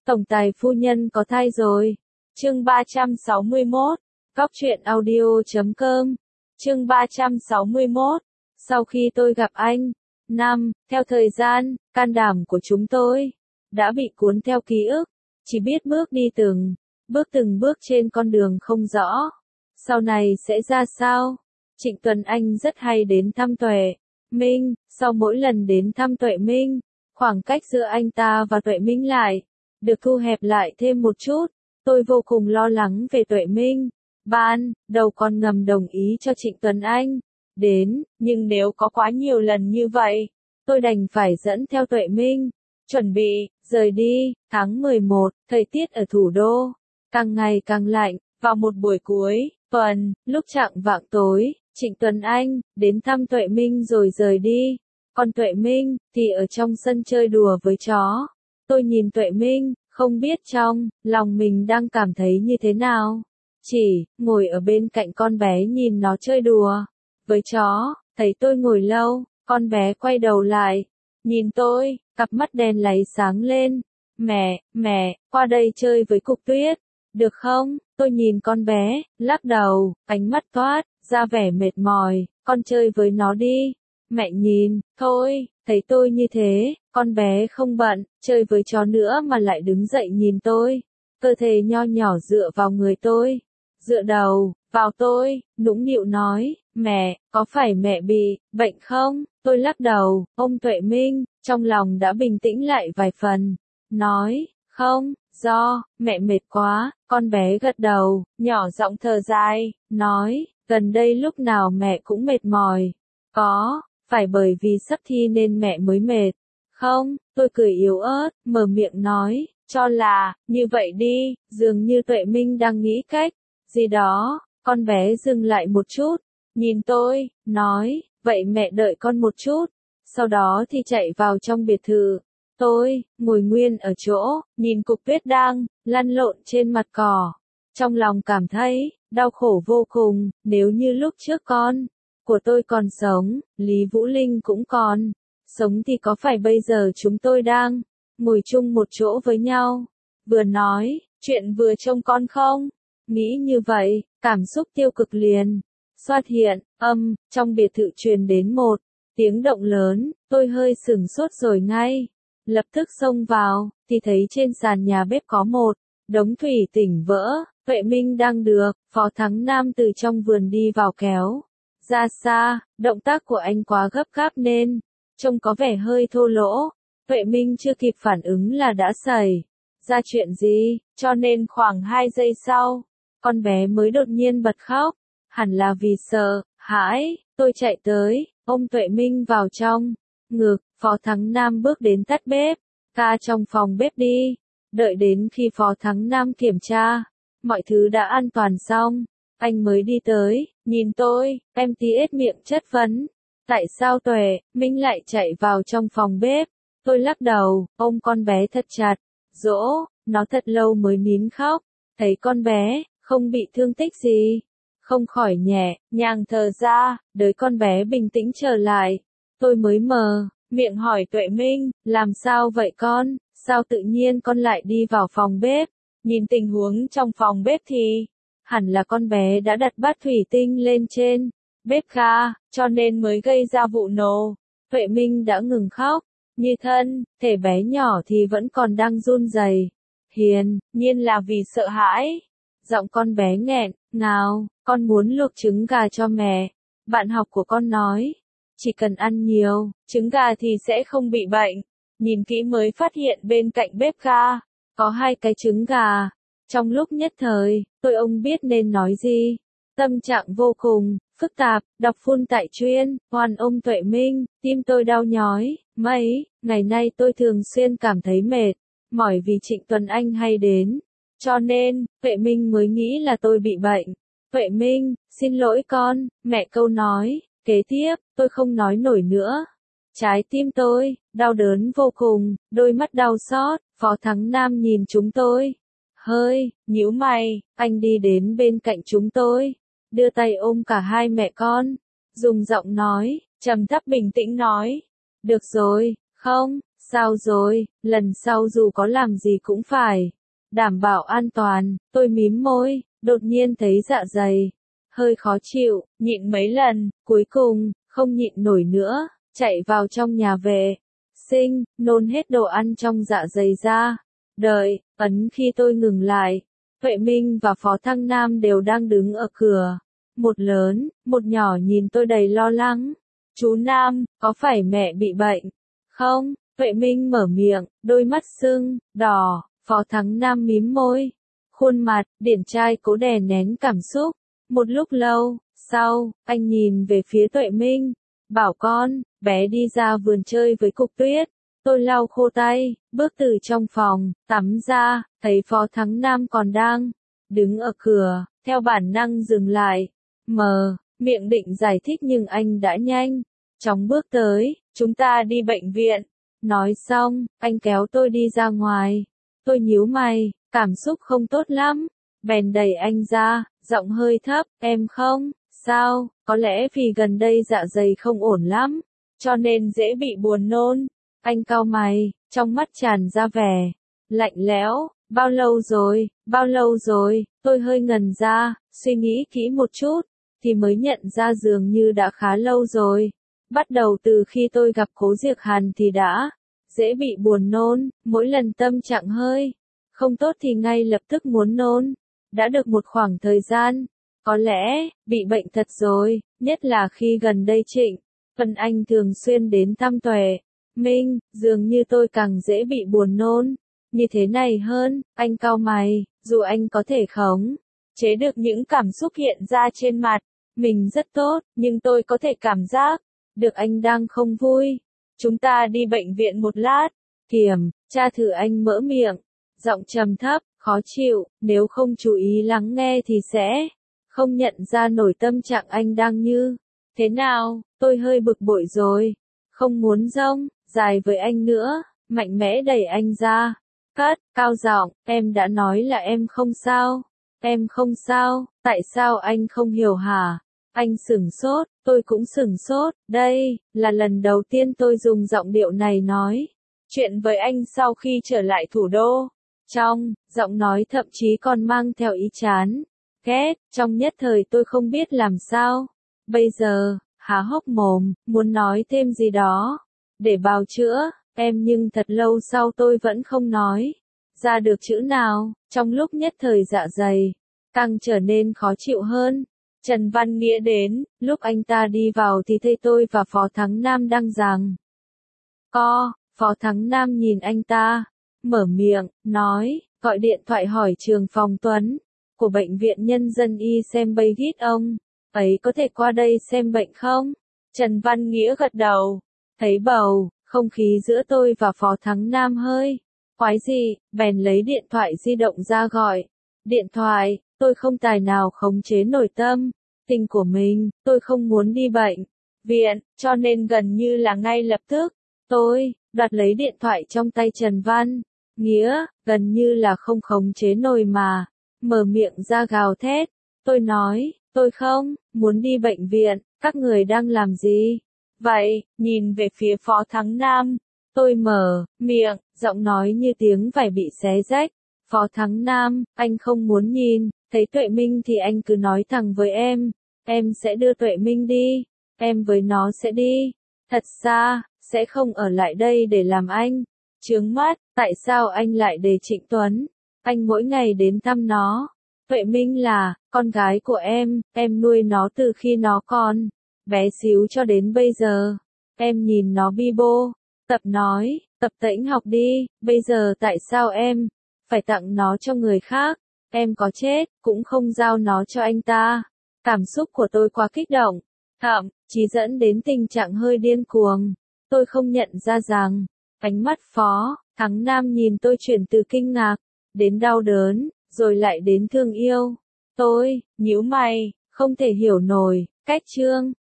Tổng tài phu nhân có thai rồi. Chương 361, Góc truyện audio.com. Chương 361. Sau khi tôi gặp anh, theo thời gian, can đảm của chúng tôi đã bị cuốn theo ký ức, chỉ biết bước đi từng bước trên con đường không rõ. Sau này sẽ ra sao? Trịnh Tuấn Anh rất hay đến thăm Tuệ Minh, sau mỗi lần đến thăm Tuệ Minh, khoảng cách giữa anh ta và Tuệ Minh lại được thu hẹp lại thêm một chút. Tôi vô cùng lo lắng về Tuệ Minh. Ban đầu còn ngầm đồng ý cho Trịnh Tuấn Anh đến, nhưng nếu có quá nhiều lần như vậy, tôi đành phải dẫn theo Tuệ Minh, chuẩn bị rời đi. Tháng 11, thời tiết ở thủ đô càng ngày càng lạnh. Vào một buổi cuối tuần, lúc chạng vạng tối, Trịnh Tuấn Anh đến thăm Tuệ Minh rồi rời đi. Còn Tuệ Minh thì ở trong sân chơi đùa với chó. Tôi nhìn Tuệ Minh, không biết trong lòng mình đang cảm thấy như thế nào. Chỉ ngồi ở bên cạnh con bé nhìn nó chơi đùa với chó. Thấy tôi ngồi lâu, con bé quay đầu lại, nhìn tôi, cặp mắt đen láy sáng lên. Mẹ, qua đây chơi với Cục Tuyết, được không? Tôi nhìn con bé, lắc đầu, ánh mắt toát ra vẻ mệt mỏi. Con chơi với nó đi. Mẹ nhìn, thôi, thấy tôi như thế, con bé không bận chơi với chó nữa mà lại đứng dậy nhìn tôi. Cơ thể nho nhỏ dựa vào người tôi, dựa đầu vào tôi, nũng nịu nói, mẹ, có phải mẹ bị bệnh không? Tôi lắc đầu, ôm Tuệ Minh, trong lòng đã bình tĩnh lại vài phần, nói, không, do mẹ mệt quá. Con bé gật đầu, nhỏ giọng thở dài, nói, gần đây lúc nào mẹ cũng mệt mỏi. Có phải bởi vì sắp thi nên mẹ mới mệt không? Tôi cười yếu ớt, mở miệng nói, cho là như vậy đi. Dường như Tuệ Minh đang nghĩ cách gì đó. Con bé dừng lại một chút, nhìn tôi, nói, vậy mẹ đợi con một chút. Sau đó thì chạy vào trong biệt thự. Tôi ngồi nguyên ở chỗ, nhìn Cục Tuyết đang lăn lộn trên mặt cỏ. Trong lòng cảm thấy đau khổ vô cùng. Nếu như lúc trước con của tôi còn sống, Lý Vũ Linh cũng còn sống thì có phải bây giờ chúng tôi đang ngồi chung một chỗ với nhau, vừa nói chuyện vừa trông con không? Nghĩ như vậy, cảm xúc tiêu cực liền xuất hiện. Trong biệt thự truyền đến một tiếng động lớn. Tôi hơi sửng sốt rồi ngay lập tức xông vào, thì thấy trên sàn nhà bếp có một đống thủy tinh vỡ. Tuệ Minh đang được Phó Thắng Nam từ trong vườn đi vào kéo ra xa. Động tác của anh quá gấp gáp nên trông có vẻ hơi thô lỗ. Tuệ Minh chưa kịp phản ứng là đã xảy ra chuyện gì, cho nên khoảng 2 giây sau, con bé mới đột nhiên bật khóc. Hẳn là vì sợ hãi. Tôi chạy tới, ôm Tuệ Minh vào trong ngực. Phó Thắng Nam bước đến tắt bếp ga trong phòng bếp đi. Đợi đến khi Phó Thắng Nam kiểm tra mọi thứ đã an toàn xong, anh mới đi tới, nhìn tôi, em tí ết miệng chất vấn. Tại sao Tuệ Minh lại chạy vào trong phòng bếp? Tôi lắc đầu, ôm con bé thật chặt, dỗ nó thật lâu mới nín khóc. Thấy con bé không bị thương tích gì, không khỏi nhẹ nhàng thở ra. Đợi con bé bình tĩnh trở lại, tôi mới mở miệng hỏi Tuệ Minh, làm sao vậy con? Sao tự nhiên con lại đi vào phòng bếp? Nhìn tình huống trong phòng bếp thì hẳn là con bé đã đặt bát thủy tinh lên trên bếp ga, cho nên mới gây ra vụ nổ. Tuệ Minh đã ngừng khóc, như thân thể bé nhỏ thì vẫn còn đang run rẩy. Hiển nhiên là vì sợ hãi. Giọng con bé nghẹn ngào, con muốn luộc trứng gà cho mẹ. Bạn học của con nói, chỉ cần ăn nhiều trứng gà thì sẽ không bị bệnh. Nhìn kỹ mới phát hiện bên cạnh bếp ga có 2 cái trứng gà. Trong lúc nhất thời, tôi không biết nên nói gì. Tâm trạng vô cùng phức tạp, đọc phun tại chuyên, hoàn ôm Tuệ Minh, tim tôi đau nhói. Mấy ngày nay tôi thường xuyên cảm thấy mệt mỏi vì Trịnh Tuấn Anh hay đến, cho nên Tuệ Minh mới nghĩ là tôi bị bệnh. Tuệ Minh, xin lỗi con. Mẹ câu nói kế tiếp, tôi không nói nổi nữa. Trái tim tôi đau đớn vô cùng, đôi mắt đau xót. Phó Thắng Nam nhìn chúng tôi, hơi nhíu mày. Anh đi đến bên cạnh chúng tôi, đưa tay ôm cả hai mẹ con, dùng giọng nói trầm thấp bình tĩnh nói, được rồi, không Sao rồi, lần sau dù có làm gì cũng phải đảm bảo an toàn. Tôi mím môi, đột nhiên thấy dạ dày hơi khó chịu, nhịn mấy lần, cuối cùng không nhịn nổi nữa, chạy vào trong nhà vệ sinh, nôn hết đồ ăn trong dạ dày ra. Đợi, khi tôi ngừng lại, Tuệ Minh và Phó Thăng Nam đều đang đứng ở cửa. Một lớn, một nhỏ nhìn tôi đầy lo lắng. Chú Nam, có phải mẹ bị bệnh không? Tuệ Minh mở miệng, đôi mắt sưng, đỏ. Phó Thắng Nam mím môi, khuôn mặt, điển trai cố đè nén cảm xúc. Một lúc lâu, sau, anh nhìn về phía Tuệ Minh, bảo con, bé đi ra vườn chơi với cục tuyết. Tôi lau khô tay, bước từ trong phòng, tắm ra, thấy Phó Thắng Nam còn đang đứng ở cửa, theo bản năng dừng lại. Miệng định giải thích nhưng anh đã nhanh chóng bước tới, chúng ta đi bệnh viện. Nói xong, anh kéo tôi đi ra ngoài. Tôi nhíu mày, cảm xúc không tốt lắm, bèn đẩy anh ra, giọng hơi thấp, em không, sao, có lẽ vì gần đây dạ dày không ổn lắm, cho nên dễ bị buồn nôn. Anh cau mày, trong mắt tràn ra vẻ lạnh lẽo, bao lâu rồi, tôi hơi ngần ra, suy nghĩ kỹ một chút, thì mới nhận ra dường như đã khá lâu rồi. Bắt đầu từ khi tôi gặp Cố Diệc Hàn thì đã dễ bị buồn nôn, mỗi lần tâm trạng hơi không tốt thì ngay lập tức muốn nôn. Đã được một khoảng thời gian, có lẽ bị bệnh thật rồi, nhất là khi gần đây Trịnh Vân Anh thường xuyên đến thăm Tuệ Minh, dường như tôi càng dễ bị buồn nôn. Như thế này hơn, anh cau mày, dù anh có thể khống chế được những cảm xúc hiện ra trên mặt mình rất tốt, nhưng tôi có thể cảm giác được anh đang không vui. Chúng ta đi bệnh viện một lát. Kiểm tra thử, anh mở miệng, giọng trầm thấp, khó chịu, nếu không chú ý lắng nghe thì sẽ không nhận ra nổi tâm trạng anh đang như thế nào. Tôi hơi bực bội rồi, không muốn rông dài với anh nữa, mạnh mẽ đẩy anh ra. Cao giọng, em đã nói là em không sao. Em không sao, tại sao anh không hiểu hả? Anh sửng sốt, tôi cũng sửng sốt, đây là lần đầu tiên tôi dùng giọng điệu này nói chuyện với anh sau khi trở lại thủ đô. Trong giọng nói thậm chí còn mang theo ý chán ghét, trong nhất thời tôi không biết làm sao. Bây giờ, há hốc mồm, muốn nói thêm gì đó để bào chữa em, nhưng thật lâu sau tôi vẫn không nói ra được chữ nào. Trong lúc nhất thời dạ dày càng trở nên khó chịu hơn. Trần Văn Nghĩa đến, lúc anh ta đi vào thì thấy tôi và Phó Thắng Nam đang giằng co. Phó Thắng Nam nhìn anh ta, mở miệng, nói, gọi điện thoại hỏi Trường Phòng Tuấn của Bệnh viện Nhân dân Y xem bây gít ông ấy có thể qua đây xem bệnh không? Trần Văn Nghĩa gật đầu, thấy bầu không khí giữa tôi và Phó Thắng Nam hơi quái dị, bèn lấy điện thoại di động ra gọi. Điện thoại, tôi không tài nào khống chế nổi tâm tình của mình, tôi không muốn đi bệnh viện, cho nên gần như là ngay lập tức, tôi đoạt lấy điện thoại trong tay Trần Văn Nghĩa, gần như là không khống chế nổi mà mở miệng ra gào thét. Tôi nói, tôi không muốn đi bệnh viện, các người đang làm gì vậy? Nhìn về phía Phó Thắng Nam, tôi mở miệng, giọng nói như tiếng vải bị xé rách. Phó Thắng Nam, anh không muốn nhìn thấy Tuệ Minh thì anh cứ nói thẳng với em sẽ đưa Tuệ Minh đi, em với nó sẽ đi, thật xa, sẽ không ở lại đây để làm anh chướng mắt. Tại sao anh lại để Trịnh Tuấn anh mỗi ngày đến thăm nó? Tuệ Minh là con gái của em nuôi nó từ khi nó còn bé xíu cho đến bây giờ. Em nhìn nó bi bô, tập nói, tập tễnh học đi, bây giờ tại sao em phải tặng nó cho người khác? Em có chết cũng không giao nó cho anh ta. Cảm xúc của tôi quá kích động, thậm chí dẫn đến tình trạng hơi điên cuồng. Tôi không nhận ra rằng ánh mắt Phó Thắng Nam nhìn tôi chuyển từ kinh ngạc đến đau đớn, rồi lại đến thương yêu. Tôi nhíu mày, không thể hiểu nổi cách Trương